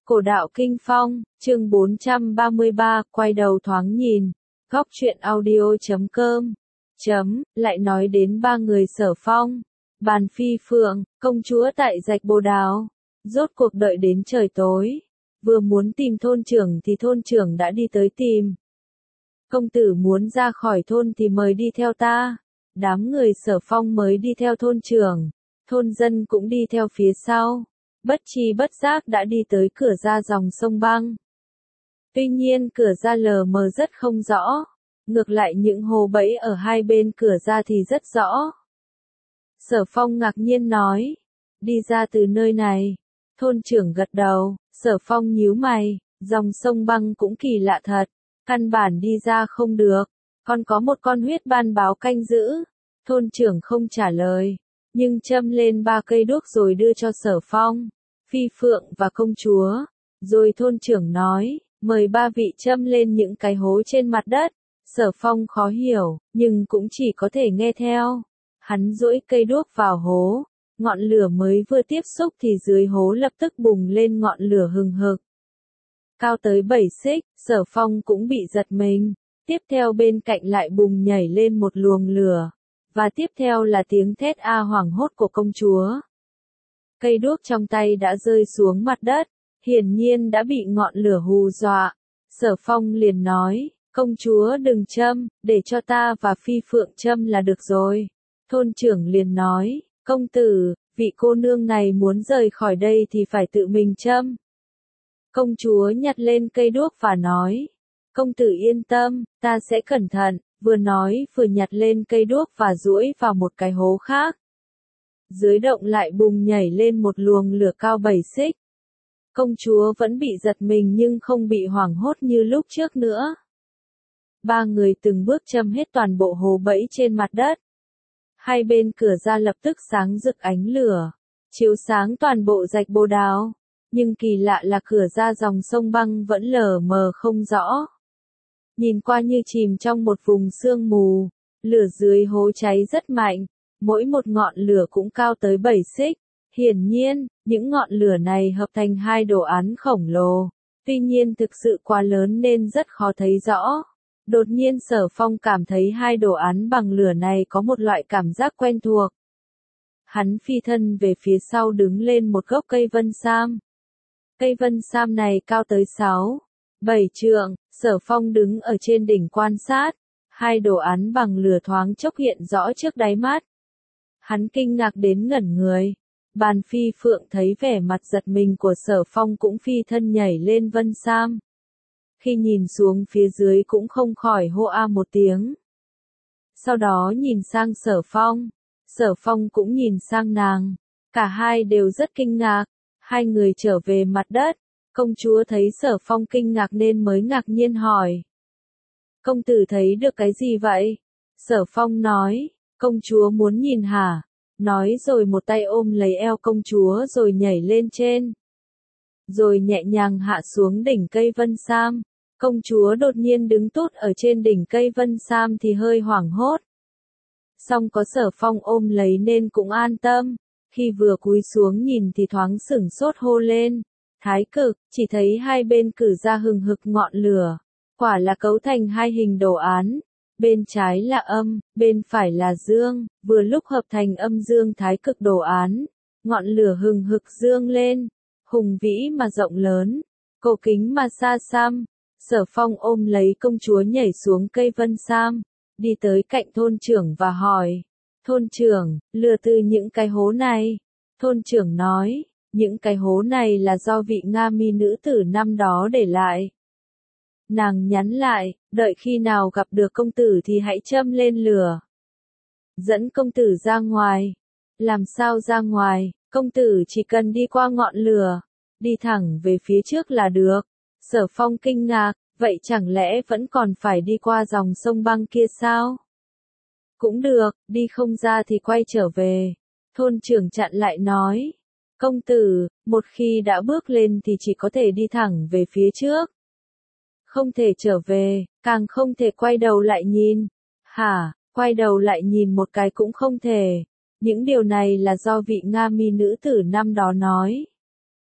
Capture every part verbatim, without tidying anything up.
Cổ đạo Kinh Phong, chương bốn trăm ba mươi ba, quay đầu thoáng nhìn, góc truyện audio chấm com, chấm, lại nói đến ba người Sở Phong, Bàn Phi Phượng, công chúa tại Rạch Bồ Đào, rốt cuộc đợi đến trời tối, vừa muốn tìm thôn trưởng thì thôn trưởng đã đi tới tìm. Công tử muốn ra khỏi thôn thì mời đi theo ta, đám người Sở Phong mới đi theo thôn trưởng, thôn dân cũng đi theo phía sau. Bất chi bất giác đã đi tới cửa ra dòng sông băng. Tuy nhiên cửa ra lờ mờ rất không rõ, ngược lại những hồ bẫy ở hai bên cửa ra thì rất rõ. Sở Phong ngạc nhiên nói, đi ra từ nơi này, thôn trưởng gật đầu, Sở Phong nhíu mày, dòng sông băng cũng kỳ lạ thật, căn bản đi ra không được, còn có một con huyết ban báo canh giữ, thôn trưởng không trả lời, nhưng châm lên ba cây đuốc rồi đưa cho Sở Phong. Phi Phượng và công chúa, rồi thôn trưởng nói, mời ba vị châm lên những cái hố trên mặt đất. Sở Phong khó hiểu, nhưng cũng chỉ có thể nghe theo. Hắn duỗi cây đuốc vào hố, ngọn lửa mới vừa tiếp xúc thì dưới hố lập tức bùng lên ngọn lửa hừng hực. Cao tới bảy xích, Sở Phong cũng bị giật mình, tiếp theo bên cạnh lại bùng nhảy lên một luồng lửa, và tiếp theo là tiếng thét a hoảng hốt của công chúa. Cây đuốc trong tay đã rơi xuống mặt đất, hiển nhiên đã bị ngọn lửa hù dọa. Sở Phong liền nói, công chúa đừng châm, để cho ta và Phi Phượng châm là được rồi. Thôn trưởng liền nói, công tử, vị cô nương này muốn rời khỏi đây thì phải tự mình châm. Công chúa nhặt lên cây đuốc và nói, công tử yên tâm, ta sẽ cẩn thận, vừa nói vừa nhặt lên cây đuốc và duỗi vào một cái hố khác. Dưới động lại bùng nhảy lên một luồng lửa cao bảy xích. Công chúa vẫn bị giật mình nhưng không bị hoảng hốt như lúc trước nữa. Ba người từng bước châm hết toàn bộ hố bẫy trên mặt đất. Hai bên cửa ra lập tức sáng rực ánh lửa, chiếu sáng toàn bộ Rạch Bồ Đào. Nhưng kỳ lạ là cửa ra dòng sông băng vẫn lờ mờ không rõ. Nhìn qua như chìm trong một vùng sương mù, lửa dưới hố cháy rất mạnh. Mỗi một ngọn lửa cũng cao tới bảy xích. Hiển nhiên, những ngọn lửa này hợp thành hai đồ án khổng lồ. Tuy nhiên thực sự quá lớn nên rất khó thấy rõ. Đột nhiên Sở Phong cảm thấy hai đồ án bằng lửa này có một loại cảm giác quen thuộc. Hắn phi thân về phía sau đứng lên một gốc cây vân sam. Cây vân sam này cao tới sáu, bảy trượng, Sở Phong đứng ở trên đỉnh quan sát. Hai đồ án bằng lửa thoáng chốc hiện rõ trước đáy mắt. Hắn kinh ngạc đến ngẩn người. Bàn Phi Phượng thấy vẻ mặt giật mình của Sở Phong cũng phi thân nhảy lên vân sam. Khi nhìn xuống phía dưới cũng không khỏi hô a một tiếng. Sau đó nhìn sang Sở Phong. Sở Phong cũng nhìn sang nàng. Cả hai đều rất kinh ngạc. Hai người trở về mặt đất. Công chúa thấy Sở Phong kinh ngạc nên mới ngạc nhiên hỏi. Công tử thấy được cái gì vậy? Sở Phong nói. Công chúa muốn nhìn hả? Nói rồi một tay ôm lấy eo công chúa rồi nhảy lên trên. Rồi nhẹ nhàng hạ xuống đỉnh cây vân sam. Công chúa đột nhiên đứng tút ở trên đỉnh cây vân sam thì hơi hoảng hốt. Song có Sở Phong ôm lấy nên cũng an tâm. Khi vừa cúi xuống nhìn thì thoáng sửng sốt hô lên. Thái cực, chỉ thấy hai bên cử ra hừng hực ngọn lửa. Quả là cấu thành hai hình đồ án. Bên trái là âm, bên phải là dương, vừa lúc hợp thành âm dương thái cực đồ án. Ngọn lửa hừng hực dương lên, hùng vĩ mà rộng lớn, cổ kính mà xa xăm. Sở Phong ôm lấy công chúa nhảy xuống cây vân sam, đi tới cạnh thôn trưởng và hỏi. Thôn trưởng, lửa từ những cái hố này. Thôn trưởng nói, những cái hố này là do vị Nga mi nữ tử năm đó để lại. Nàng nhắn lại, đợi khi nào gặp được công tử thì hãy châm lên lửa. Dẫn công tử ra ngoài. Làm sao ra ngoài, công tử chỉ cần đi qua ngọn lửa, đi thẳng về phía trước là được. Sở Phong kinh ngạc, vậy chẳng lẽ vẫn còn phải đi qua dòng sông băng kia sao? Cũng được, đi không ra thì quay trở về. Thôn trưởng chặn lại nói. Công tử, một khi đã bước lên thì chỉ có thể đi thẳng về phía trước. Không thể trở về, càng không thể quay đầu lại nhìn. Hả, quay đầu lại nhìn một cái cũng không thể. Những điều này là do vị Nga mi nữ tử năm đó nói.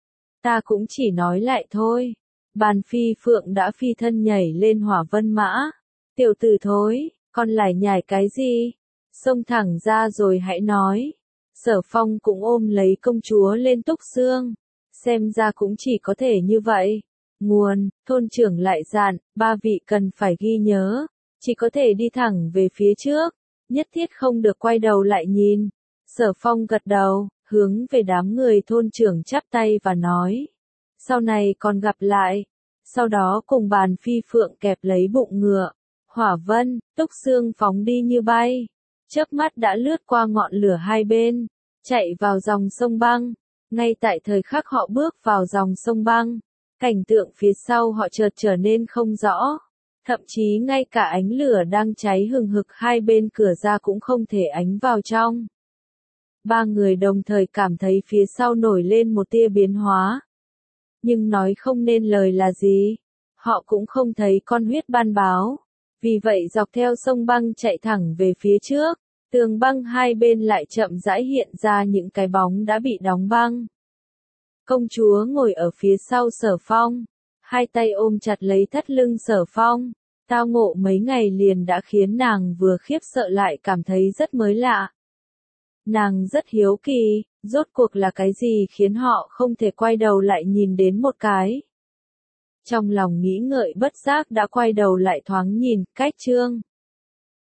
Ta cũng chỉ nói lại thôi. Bàn phi phượng đã phi thân nhảy lên hỏa vân mã. Tiểu tử thối, con lại nhảy cái gì? Xông thẳng ra rồi hãy nói. Sở Phong cũng ôm lấy công chúa lên túc xương. Xem ra cũng chỉ có thể như vậy. Nguồn, thôn trưởng lại dặn, ba vị cần phải ghi nhớ. Chỉ có thể đi thẳng về phía trước. Nhất thiết không được quay đầu lại nhìn. Sở Phong gật đầu, hướng về đám người thôn trưởng chắp tay và nói. Sau này còn gặp lại. Sau đó cùng bàn phi phượng kẹp lấy bụng ngựa. Hỏa vân, túc xương phóng đi như bay. Chớp mắt đã lướt qua ngọn lửa hai bên. Chạy vào dòng sông băng. Ngay tại thời khắc họ bước vào dòng sông băng. Cảnh tượng phía sau họ chợt trở nên không rõ. Thậm chí ngay cả ánh lửa đang cháy hừng hực hai bên cửa ra cũng không thể ánh vào trong. Ba người đồng thời cảm thấy phía sau nổi lên một tia biến hóa. Nhưng nói không nên lời là gì. Họ cũng không thấy con huyết ban báo. Vì vậy dọc theo sông băng chạy thẳng về phía trước. Tường băng hai bên lại chậm rãi hiện ra những cái bóng đã bị đóng băng. Công chúa ngồi ở phía sau Sở Phong. Hai tay ôm chặt lấy thắt lưng Sở Phong. Tao ngộ mấy ngày liền đã khiến nàng vừa khiếp sợ lại cảm thấy rất mới lạ. Nàng rất hiếu kỳ, rốt cuộc là cái gì khiến họ không thể quay đầu lại nhìn đến một cái. Trong lòng nghĩ ngợi bất giác đã quay đầu lại thoáng nhìn, cách Trương